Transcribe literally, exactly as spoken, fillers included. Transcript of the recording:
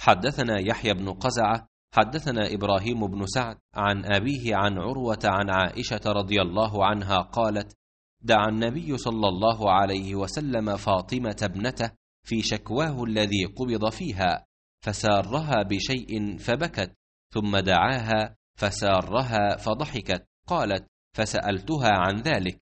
حدثنا يحيى بن قزعة حدثنا إبراهيم بن سعد عن أبيه عن عروة عن عائشة رضي الله عنها قالت: دعا النبي صلى الله عليه وسلم فاطمة ابنته في شكواه الذي قبض فيها، فسارها بشيء فبكت، ثم دعاها فسارها فضحكت. قالت: فسألتها عن ذلك